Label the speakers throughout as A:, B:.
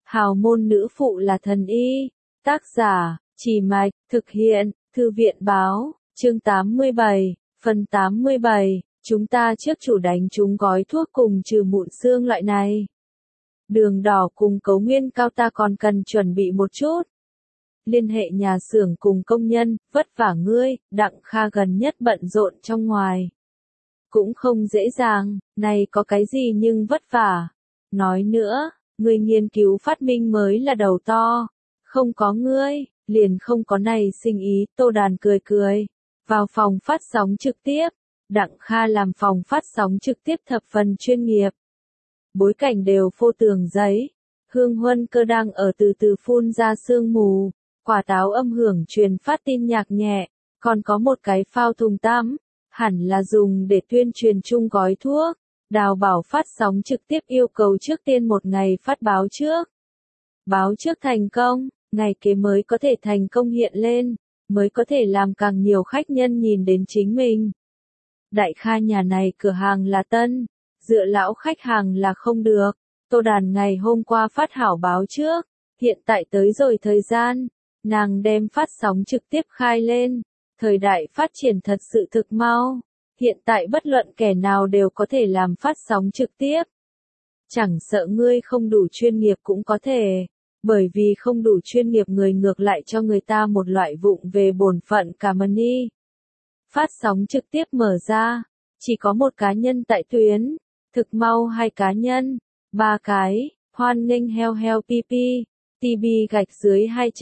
A: Hào môn nữ phụ là thần y. Tác giả, Trì Mạch, thực hiện, Thư viện báo, chương 87, phần 87, chúng ta trước chủ đánh trúng gói thuốc cùng trừ mụn xương loại này. Đường đỏ cùng cấu nguyên cao ta còn cần chuẩn bị một chút. Liên hệ nhà xưởng cùng công nhân, vất vả ngươi, Đặng Kha gần nhất bận rộn trong ngoài. Cũng không dễ dàng, này có cái gì nhưng vất vả. Nói nữa, ngươi nghiên cứu phát minh mới là đầu to. Không có ngươi, liền không có này sinh ý, Tô Đàn cười cười. Vào phòng phát sóng trực tiếp, Đặng Kha làm phòng phát sóng trực tiếp thập phần chuyên nghiệp. Bối cảnh đều phô tường giấy. Hương Huân Cơ đang ở từ từ phun ra sương mù. Quả táo âm hưởng truyền phát tin nhạc nhẹ. Còn có một cái phao thùng tắm. Hẳn là dùng để tuyên truyền chung gói thuốc. Đào Bảo phát sóng trực tiếp yêu cầu trước tiên một ngày phát báo trước. Báo trước thành công, ngày kế mới có thể thành công hiện lên, mới có thể làm càng nhiều khách nhân nhìn đến chính mình. Đại Kha nhà này cửa hàng là tân, dựa lão khách hàng là không được. Tô Đàn ngày hôm qua phát hảo báo trước, hiện tại tới rồi thời gian, nàng đem phát sóng trực tiếp khai lên. Thời đại phát triển thật sự thực mau, hiện tại bất luận kẻ nào đều có thể làm phát sóng trực tiếp. Chẳng sợ ngươi không đủ chuyên nghiệp cũng có thể, bởi vì không đủ chuyên nghiệp người ngược lại cho người ta một loại vụng về bổn phận cảm ơn y. Phát sóng trực tiếp mở ra, chỉ có một cá nhân tại tuyến, thực mau 2 cá nhân, 3 cái, hoan nghênh heo heo pp. TB gạch dưới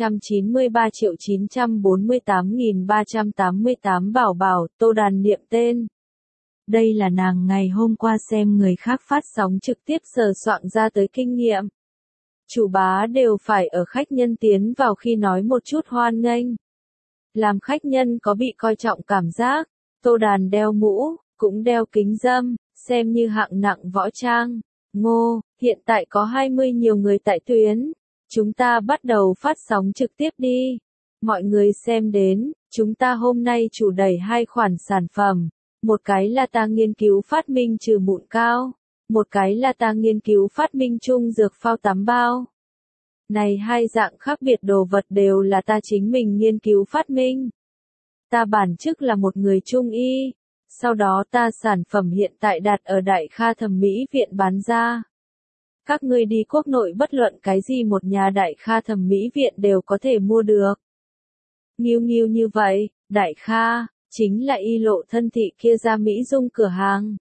A: 293.948.388 bảo bảo, Tô Đàn niệm tên. Đây là nàng ngày hôm qua xem người khác phát sóng trực tiếp sờ soạn ra tới kinh nghiệm. Chủ bá đều phải ở khách nhân tiến vào khi nói một chút hoan nghênh. Làm khách nhân có bị coi trọng cảm giác, Tô Đàn đeo mũ, cũng đeo kính râm, xem như hạng nặng võ trang. Ngô, hiện tại có 20 nhiều người tại tuyến. Chúng ta bắt đầu phát sóng trực tiếp đi. Mọi người xem đến, chúng ta hôm nay chủ đẩy 2 khoản sản phẩm. Một cái là ta nghiên cứu phát minh trừ mụn cao. Một cái là ta nghiên cứu phát minh chung dược phao tắm bao. Này 2 dạng khác biệt đồ vật đều là ta chính mình nghiên cứu phát minh. Ta bản chức là một người trung y. Sau đó ta sản phẩm hiện tại đặt ở Đại Kha thẩm mỹ viện bán ra. Các ngươi đi quốc nội bất luận cái gì một nhà Đại Kha thẩm mỹ viện đều có thể mua được. Nghiêu như vậy, Đại Kha, chính là y lộ thân thị kia ra Mỹ Dung cửa hàng.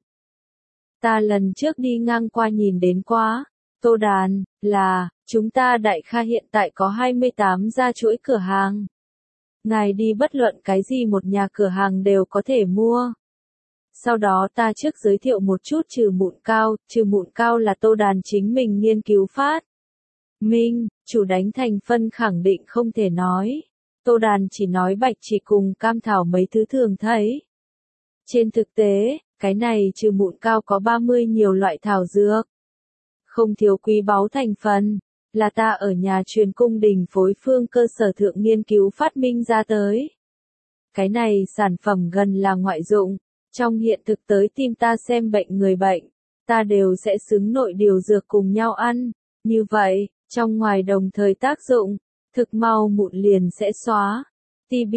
A: Ta lần trước đi ngang qua nhìn đến quá, Tô Đàn, là, chúng ta Đại Kha hiện tại có 28 gia chuỗi cửa hàng. Ngài đi bất luận cái gì một nhà cửa hàng đều có thể mua. Sau đó ta trước giới thiệu một chút trừ mụn cao là Tô Đàn chính mình nghiên cứu phát minh, chủ đánh thành phân khẳng định không thể nói. Tô Đàn chỉ nói bạch chỉ cùng cam thảo mấy thứ thường thấy. Trên thực tế, cái này trừ mụn cao có 30 nhiều loại thảo dược. Không thiếu quý báu thành phần, là ta ở nhà truyền cung đình phối phương cơ sở thượng nghiên cứu phát minh ra tới. Cái này sản phẩm gần là ngoại dụng. Trong hiện thực tới tim ta xem bệnh người bệnh, ta đều sẽ xứng nội điều dược cùng nhau ăn. Như vậy, trong ngoài đồng thời tác dụng, thực mau mụn liền sẽ xóa. TB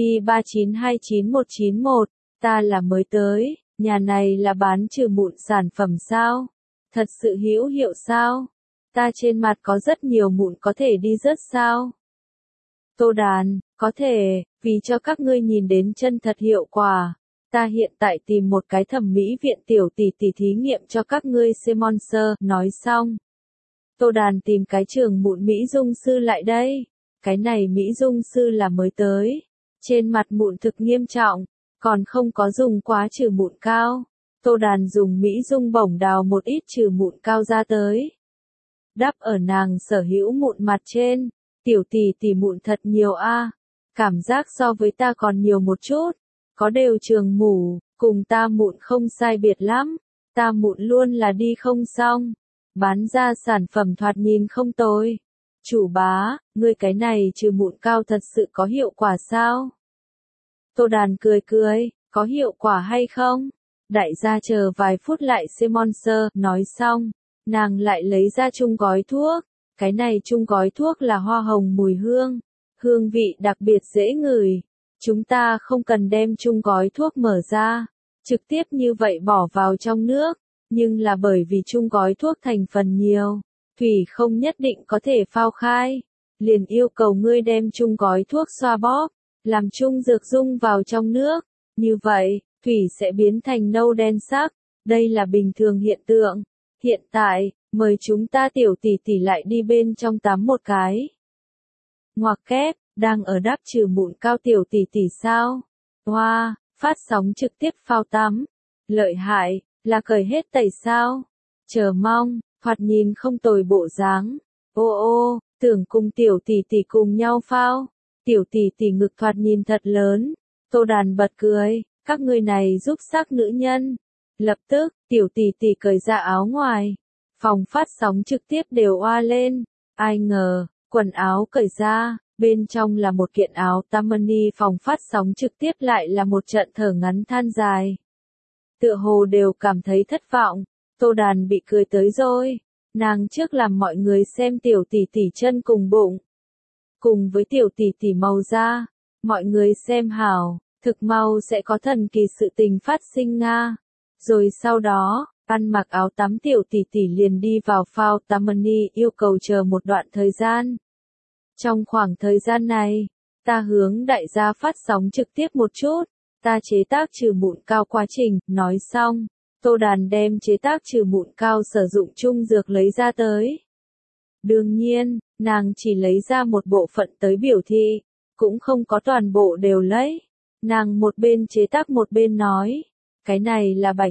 A: 3929191, ta là mới tới, nhà này là bán trừ mụn sản phẩm sao? Thật sự hữu hiệu sao? Ta trên mặt có rất nhiều mụn có thể đi rớt sao? Tô Đàn, có thể, vì cho các ngươi nhìn đến chân thật hiệu quả. Ta hiện tại tìm một cái thẩm mỹ viện tiểu tỷ thí nghiệm cho các ngươi sponsor, nói xong. Tô Đàn tìm cái trường mụn Mỹ Dung sư lại đây. Cái này Mỹ Dung sư là mới tới. Trên mặt mụn thực nghiêm trọng, còn không có dùng quá trừ mụn cao. Tô Đàn dùng Mỹ Dung bổng đào một ít trừ mụn cao ra tới. Đắp ở nàng sở hữu mụn mặt trên. Tiểu tỷ mụn thật nhiều a. Cảm giác so với ta còn nhiều một chút. Có đều trường mủ, cùng ta mụn không sai biệt lắm. Ta mụn luôn là đi không xong. Bán ra sản phẩm thoạt nhìn không tồi. Chủ bá, ngươi cái này trừ mụn cao thật sự có hiệu quả sao? Tô Đàn cười, có hiệu quả hay không? Đại gia chờ vài phút lại sponsor, nói xong, nàng lại lấy ra chung gói thuốc. Cái này chung gói thuốc là hoa hồng mùi hương, hương vị đặc biệt dễ ngửi. Chúng ta không cần đem chung gói thuốc mở ra, trực tiếp như vậy bỏ vào trong nước, nhưng là bởi vì chung gói thuốc thành phần nhiều, thủy không nhất định có thể phao khai, liền yêu cầu ngươi đem chung gói thuốc xoa bóp, làm chung dược dung vào trong nước, như vậy, thủy sẽ biến thành nâu đen sắc, đây là bình thường hiện tượng. Hiện tại, mời chúng ta tiểu tỷ tỷ lại đi bên trong tắm một cái. Ngoặc kép, đang ở đắp trừ mụn cao tiểu tỷ tỷ sao? Wow, phát sóng trực tiếp phao tắm. Lợi hại, là cởi hết tẩy sao? Chờ mong, thoạt nhìn không tồi bộ dáng. Ô ô, tưởng cùng tiểu tỷ tỷ cùng nhau phao. Tiểu tỷ tỷ ngực thoạt nhìn thật lớn. Tô Đàn bật cười, các ngươi này giúp xác nữ nhân. Lập tức, tiểu tỷ tỷ cởi ra áo ngoài. Phòng phát sóng trực tiếp đều oa lên. Ai ngờ, quần áo cởi ra, bên trong là một kiện áo Tammany, phòng phát sóng trực tiếp lại là một trận thở ngắn than dài. Tựa hồ đều cảm thấy thất vọng, Tô Đàn bị cười tới rồi. Nàng trước làm mọi người xem tiểu tỷ tỷ chân cùng bụng. Cùng với tiểu tỷ tỷ màu da, mọi người xem hảo, thực mau sẽ có thần kỳ sự tình phát sinh nga. Rồi sau đó, ăn mặc áo tắm tiểu tỷ tỷ liền đi vào phao Tammany, yêu cầu chờ một đoạn thời gian. Trong khoảng thời gian này, ta hướng đại gia phát sóng trực tiếp một chút, ta chế tác trừ mụn cao quá trình, nói xong, Tô Đàn đem chế tác trừ mụn cao sử dụng chung dược lấy ra tới. Đương nhiên, nàng chỉ lấy ra một bộ phận tới biểu thị, cũng không có toàn bộ đều lấy. Nàng một bên chế tác một bên nói, cái này là bạch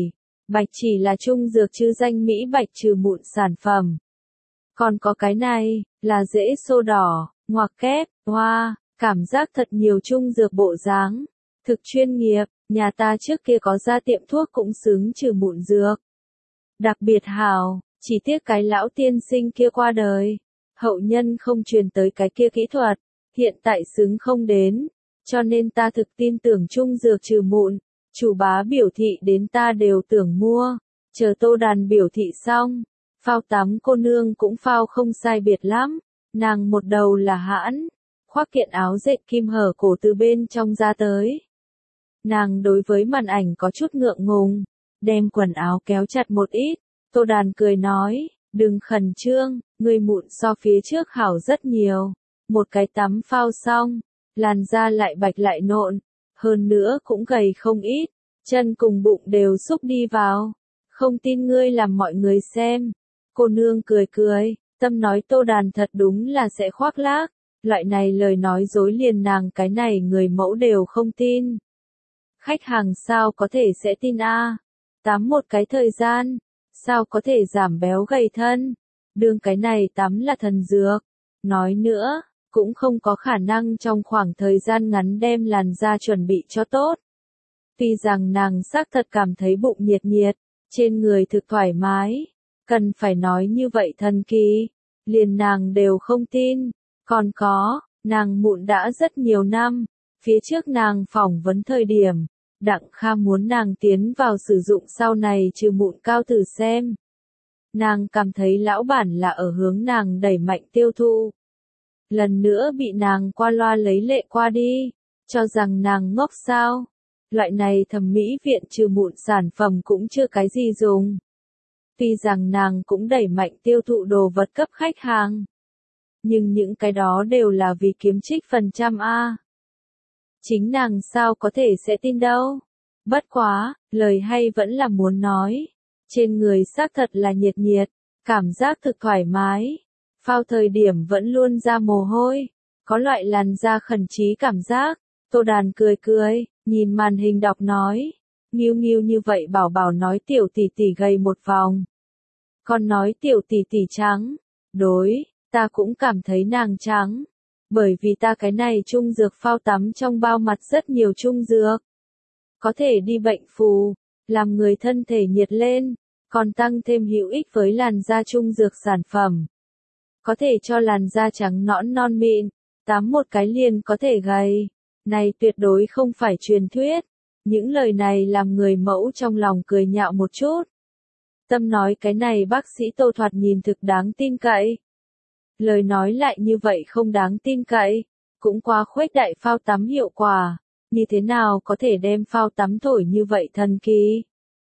A: chỉ là chung dược chữ danh Mỹ bạch trừ mụn sản phẩm. Còn có cái này, là rễ xô đỏ, ngoặc kép, hoa, cảm giác thật nhiều chung dược bộ dáng. Thực chuyên nghiệp, nhà ta trước kia có ra tiệm thuốc cũng xứng trừ mụn dược. Đặc biệt hảo, chỉ tiếc cái lão tiên sinh kia qua đời. Hậu nhân không truyền tới cái kia kỹ thuật, hiện tại xứng không đến. Cho nên ta thực tin tưởng chung dược trừ mụn. Chủ bá biểu thị đến ta đều tưởng mua. Chờ Tô Đàn biểu thị xong. Phao tắm cô nương cũng phao không sai biệt lắm. Nàng một đầu là hãn. Khoác kiện áo dệt kim hở cổ từ bên trong ra tới. Nàng đối với màn ảnh có chút ngượng ngùng. Đem quần áo kéo chặt một ít. Tô Đàn cười nói. Đừng khẩn trương. Người mụn so phía trước hảo rất nhiều. Một cái tắm phao xong. Làn da lại bạch lại nộn. Hơn nữa cũng gầy không ít. Chân cùng bụng đều xúc đi vào. Không tin ngươi làm mọi người xem. Cô nương cười cười. Tâm nói Tô Đàn thật đúng là sẽ khoác lác. Loại này lời nói dối liền nàng cái này người mẫu đều không tin. Khách hàng sao có thể sẽ tin a? Tắm một cái thời gian. Sao có thể giảm béo gầy thân? Đương cái này tắm là thần dược. Nói nữa, cũng không có khả năng trong khoảng thời gian ngắn đem làn da chuẩn bị cho tốt. Tuy rằng nàng xác thật cảm thấy bụng nhiệt nhiệt, trên người thực thoải mái, cần phải nói như vậy thần kỳ, liền nàng đều không tin. Còn có, nàng mụn đã rất nhiều năm, phía trước nàng phỏng vấn thời điểm, Đặng Kha muốn nàng tiến vào sử dụng sau này trừ mụn cao thử xem. Nàng cảm thấy lão bản là ở hướng nàng đẩy mạnh tiêu thụ. Lần nữa bị nàng qua loa lấy lệ qua đi, cho rằng nàng ngốc sao. Loại này thẩm mỹ viện trừ mụn sản phẩm cũng chưa cái gì dùng. Tuy rằng nàng cũng đẩy mạnh tiêu thụ đồ vật cấp khách hàng. Nhưng những cái đó đều là vì kiếm trích phần trăm a. Chính nàng sao có thể sẽ tin đâu. Bất quá, lời hay vẫn là muốn nói. Trên người xác thật là nhiệt nhiệt, cảm giác thực thoải mái. Phao thời điểm vẫn luôn ra mồ hôi, có loại làn da khẩn trí cảm giác. Tô Đàn cười cười, nhìn màn hình đọc nói. Nghiêu nghiêu như vậy bảo bảo nói tiểu tỷ tỷ gầy một vòng. Còn nói tiểu tỷ tỷ trắng. Đối, ta cũng cảm thấy nàng trắng. Bởi vì ta cái này chung dược phao tắm trong bao mặt rất nhiều chung dược. Có thể đi bệnh phù, làm người thân thể nhiệt lên, còn tăng thêm hữu ích với làn da chung dược sản phẩm. Có thể cho làn da trắng nõn non mịn, tắm một cái liền có thể gầy. Này tuyệt đối không phải truyền thuyết. Những lời này làm người mẫu trong lòng cười nhạo một chút. Tâm nói cái này bác sĩ Tô thoạt nhìn thực đáng tin cậy. Lời nói lại như vậy không đáng tin cậy, cũng quá khuếch đại phao tắm hiệu quả, như thế nào có thể đem phao tắm thổi như vậy thần kỳ.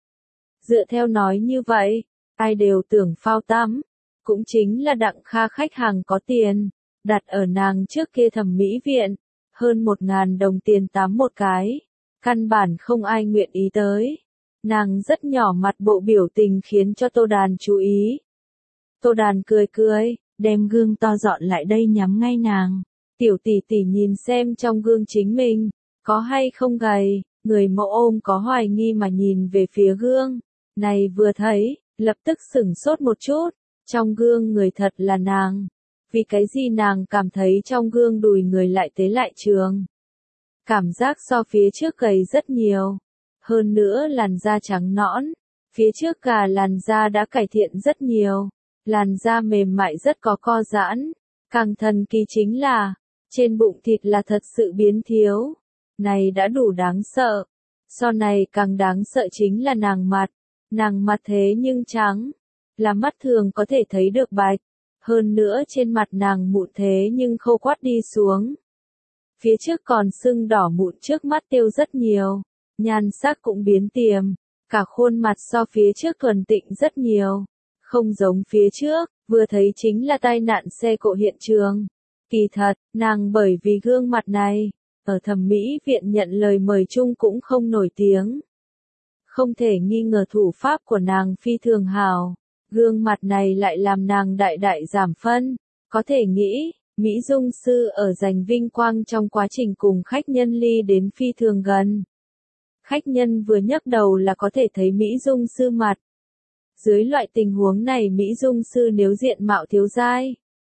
A: Dựa theo nói như vậy, ai đều tưởng phao tắm, cũng chính là Đặng Kha khách hàng có tiền, đặt ở nàng trước kia thẩm mỹ viện, hơn 1.000 đồng tiền tắm một cái, căn bản không ai nguyện ý tới. Nàng rất nhỏ mặt bộ biểu tình khiến cho Tô Đàn chú ý. Tô Đàn cười cười, đem gương to dọn lại đây nhắm ngay nàng. Tiểu tỷ tỷ nhìn xem trong gương chính mình, có hay không gầy, người mẫu ôm có hoài nghi mà nhìn về phía gương. Này vừa thấy, lập tức sửng sốt một chút, trong gương người thật là nàng. Vì cái gì nàng cảm thấy trong gương đùi người lại tế lại trường. Cảm giác so phía trước gầy rất nhiều. Hơn nữa làn da trắng nõn, phía trước cả làn da đã cải thiện rất nhiều. Làn da mềm mại rất có co giãn. Càng thần kỳ chính là, trên bụng thịt là thật sự biến thiếu. Này đã đủ đáng sợ. Sau này càng đáng sợ chính là nàng mặt. Nàng mặt thế nhưng trắng, là mắt thường có thể thấy được bạch. Hơn nữa trên mặt nàng mụn thế nhưng khô quắt đi xuống. Phía trước còn sưng đỏ mụn trước mắt tiêu rất nhiều. Nhan sắc cũng biến tiềm. Cả khuôn mặt so phía trước thuần tịnh rất nhiều. Không giống phía trước, vừa thấy chính là tai nạn xe cộ hiện trường. Kỳ thật, nàng bởi vì gương mặt này, ở thẩm mỹ viện nhận lời mời chung cũng không nổi tiếng. Không thể nghi ngờ thủ pháp của nàng phi thường hào. Gương mặt này lại làm nàng đại đại giảm phân. Có thể nghĩ, Mỹ Dung Sư ở giành vinh quang trong quá trình cùng khách nhân ly đến phi thường gần. Khách nhân vừa nhấc đầu là có thể thấy Mỹ Dung Sư mặt. Dưới loại tình huống này Mỹ Dung Sư nếu diện mạo thiếu giai,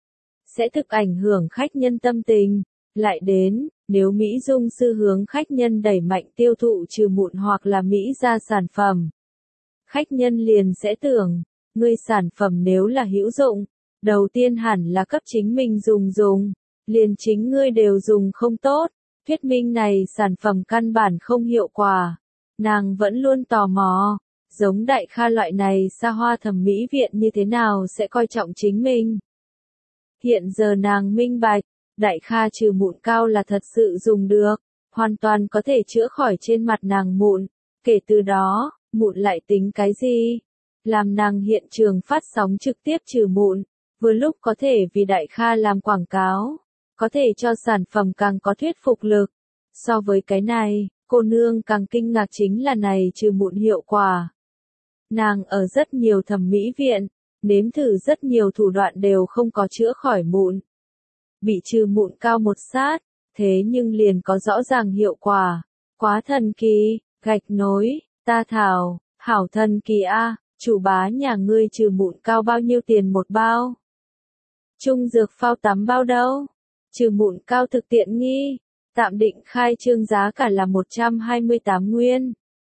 A: sẽ thực ảnh hưởng khách nhân tâm tình. Lại đến, nếu Mỹ Dung Sư hướng khách nhân đẩy mạnh tiêu thụ trừ mụn hoặc là Mỹ ra sản phẩm, khách nhân liền sẽ tưởng, ngươi sản phẩm nếu là hữu dụng, đầu tiên hẳn là cấp chính mình dùng, liền chính ngươi đều dùng không tốt, thuyết minh này sản phẩm căn bản không hiệu quả. Nàng vẫn luôn tò mò, giống Đại Kha loại này xa hoa thẩm mỹ viện như thế nào sẽ coi trọng chính mình. Hiện giờ nàng minh bạch, Đại Kha trừ mụn cao là thật sự dùng được, hoàn toàn có thể chữa khỏi trên mặt nàng mụn, kể từ đó, mụn lại tính cái gì? Làm nàng hiện trường phát sóng trực tiếp trừ mụn, vừa lúc có thể vì Đại Kha làm quảng cáo, có thể cho sản phẩm càng có thuyết phục lực. So với cái này, cô nương càng kinh ngạc chính là này trừ mụn hiệu quả. Nàng ở rất nhiều thẩm mỹ viện, nếm thử rất nhiều thủ đoạn đều không có chữa khỏi mụn. Bị trừ mụn cao một sát, thế nhưng liền có rõ ràng hiệu quả. Quá thần kỳ, gạch nối, ta thảo, hảo thần kỳ a, chủ bá nhà ngươi trừ mụn cao bao nhiêu tiền một bao? Trung dược phao tắm bao đâu? Trừ mụn cao thực tiện nghi, tạm định khai trương giá cả là 128 nguyên.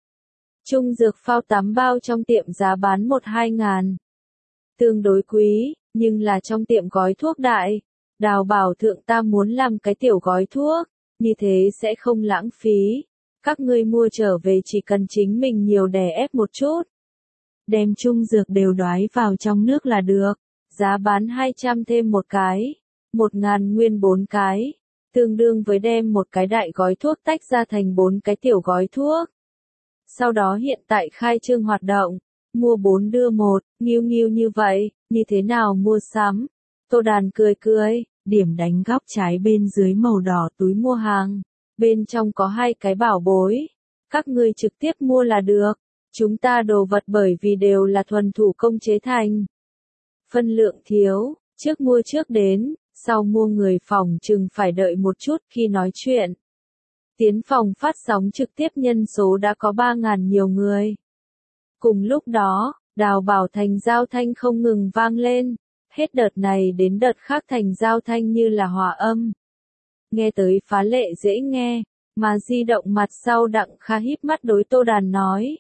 A: Trung dược phao tắm bao trong tiệm giá bán 1-2 ngàn. Tương đối quý, nhưng là trong tiệm gói thuốc đại. Đào bảo thượng ta muốn làm cái tiểu gói thuốc, như thế sẽ không lãng phí. Các ngươi mua trở về chỉ cần chính mình nhiều đè ép một chút. Đem trung dược đều đoái vào trong nước là được. Giá bán 200 thêm một cái. 1.000 nguyên 4 cái. Tương đương với đem một cái đại gói thuốc tách ra thành 4 cái tiểu gói thuốc. Sau đó hiện tại khai trương hoạt động. Mua 4 đưa 1, nghiêu như vậy, như thế nào mua sắm? Tô Đàn cười cười, điểm đánh góc trái bên dưới màu đỏ túi mua hàng. Bên trong có 2 cái bảo bối. Các ngươi trực tiếp mua là được. Chúng ta đồ vật bởi vì đều là thuần thủ công chế thành. Phân lượng thiếu, trước mua trước đến, sau mua người phòng chừng phải đợi một chút khi nói chuyện. Tiến phòng phát sóng trực tiếp nhân số đã có 3.000 nhiều người. Cùng lúc đó, Đào Bảo Thành giao thanh không ngừng vang lên. Hết đợt này đến đợt khác thành giao thanh như là hòa âm. Nghe tới phá lệ dễ nghe, mà di động mặt sau Đặng Kha híp mắt đối Tô Đàn nói.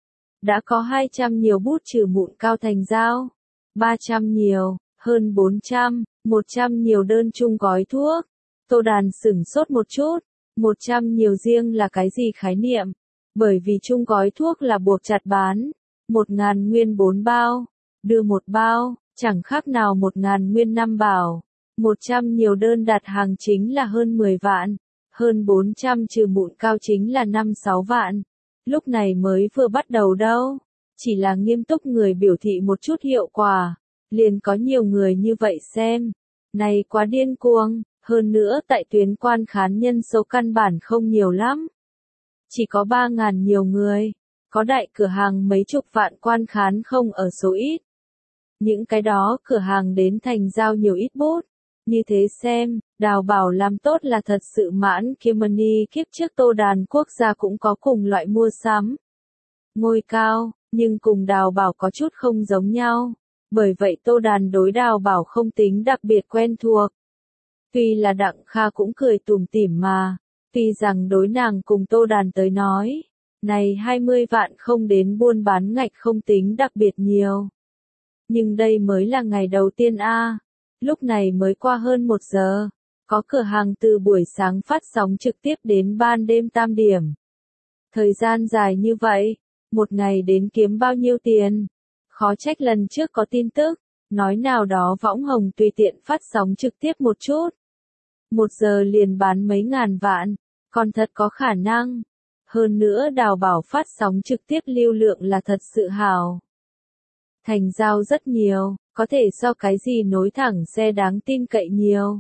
A: Đã có 200 nhiều bút trừ mụn cao thành giao, 300 nhiều, hơn 400, 100 nhiều đơn chung gói thuốc. Tô Đàn sửng sốt một chút, 100 nhiều riêng là cái gì khái niệm? Bởi vì chung gói thuốc là buộc chặt bán, 1.000 nguyên 4 bao, đưa 1 bao, Chẳng khác nào 1.000 nguyên năm bảo. 100 nhiều đơn đặt hàng chính là hơn 10 vạn. Hơn 400 trừ mụn cao chính là 5-6 vạn. Lúc này mới vừa bắt đầu đâu. Chỉ là nghiêm túc người biểu thị một chút hiệu quả. Liền có nhiều người như vậy xem. Này quá điên cuồng. Hơn nữa tại tuyến quan khán nhân số căn bản không nhiều lắm. Chỉ có 3.000 nhiều người. Có đại cửa hàng mấy chục vạn quan khán không ở số ít. Những cái đó cửa hàng đến thành giao nhiều ít bút. Như thế xem, Đào Bảo làm tốt là thật sự mãn Kimani kiếp trước Tô Đàn quốc gia cũng có cùng loại mua sắm. Ngôi cao, nhưng cùng Đào Bảo có chút không giống nhau. Bởi vậy Tô Đàn đối Đào Bảo không tính đặc biệt quen thuộc. Tuy là Đặng Kha cũng cười tủm tỉm mà. Tuy rằng đối nàng cùng Tô Đàn tới nói. Này 20 vạn không đến buôn bán ngạch không tính đặc biệt nhiều. Nhưng đây mới là ngày đầu tiên a. Lúc này mới qua hơn 1 giờ. Có cửa hàng từ buổi sáng phát sóng trực tiếp đến ban đêm tam điểm. Thời gian dài như vậy, một ngày đến kiếm bao nhiêu tiền? Khó trách lần trước có tin tức, nói nào đó Võng Hồng tùy tiện phát sóng trực tiếp một chút. 1 giờ liền bán mấy ngàn vạn, còn thật có khả năng. Hơn nữa Đào Bảo phát sóng trực tiếp lưu lượng là thật sự hào. Thành giao rất nhiều, có thể so cái gì nối thẳng xe đáng tin cậy nhiều.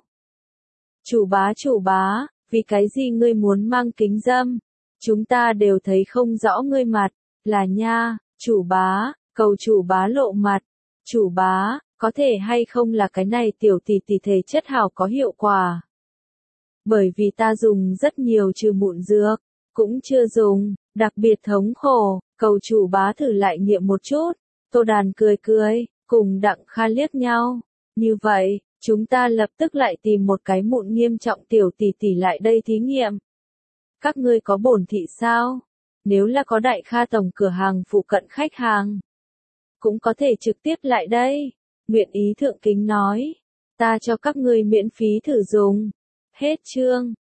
A: Chủ bá, vì cái gì ngươi muốn mang kính râm? Chúng ta đều thấy không rõ ngươi mặt, là nha, chủ bá, cầu chủ bá lộ mặt. Chủ bá, có thể hay không là cái này tiểu tỷ tỷ thể chất hảo có hiệu quả. Bởi vì ta dùng rất nhiều trừ mụn dược, cũng chưa dùng, đặc biệt thống khổ, cầu chủ bá thử lại nghiệm một chút. Tô Đàn cười, cùng Đặng Kha liếc nhau. Như vậy, chúng ta lập tức lại tìm một cái mụn nghiêm trọng tiểu tỷ tỷ lại đây thí nghiệm. Các ngươi có bổn thị sao? Nếu là có Đại Kha tổng cửa hàng phụ cận khách hàng, cũng có thể trực tiếp lại đây. Nguyện ý thượng kính nói, ta cho các ngươi miễn phí thử dùng. Hết chương.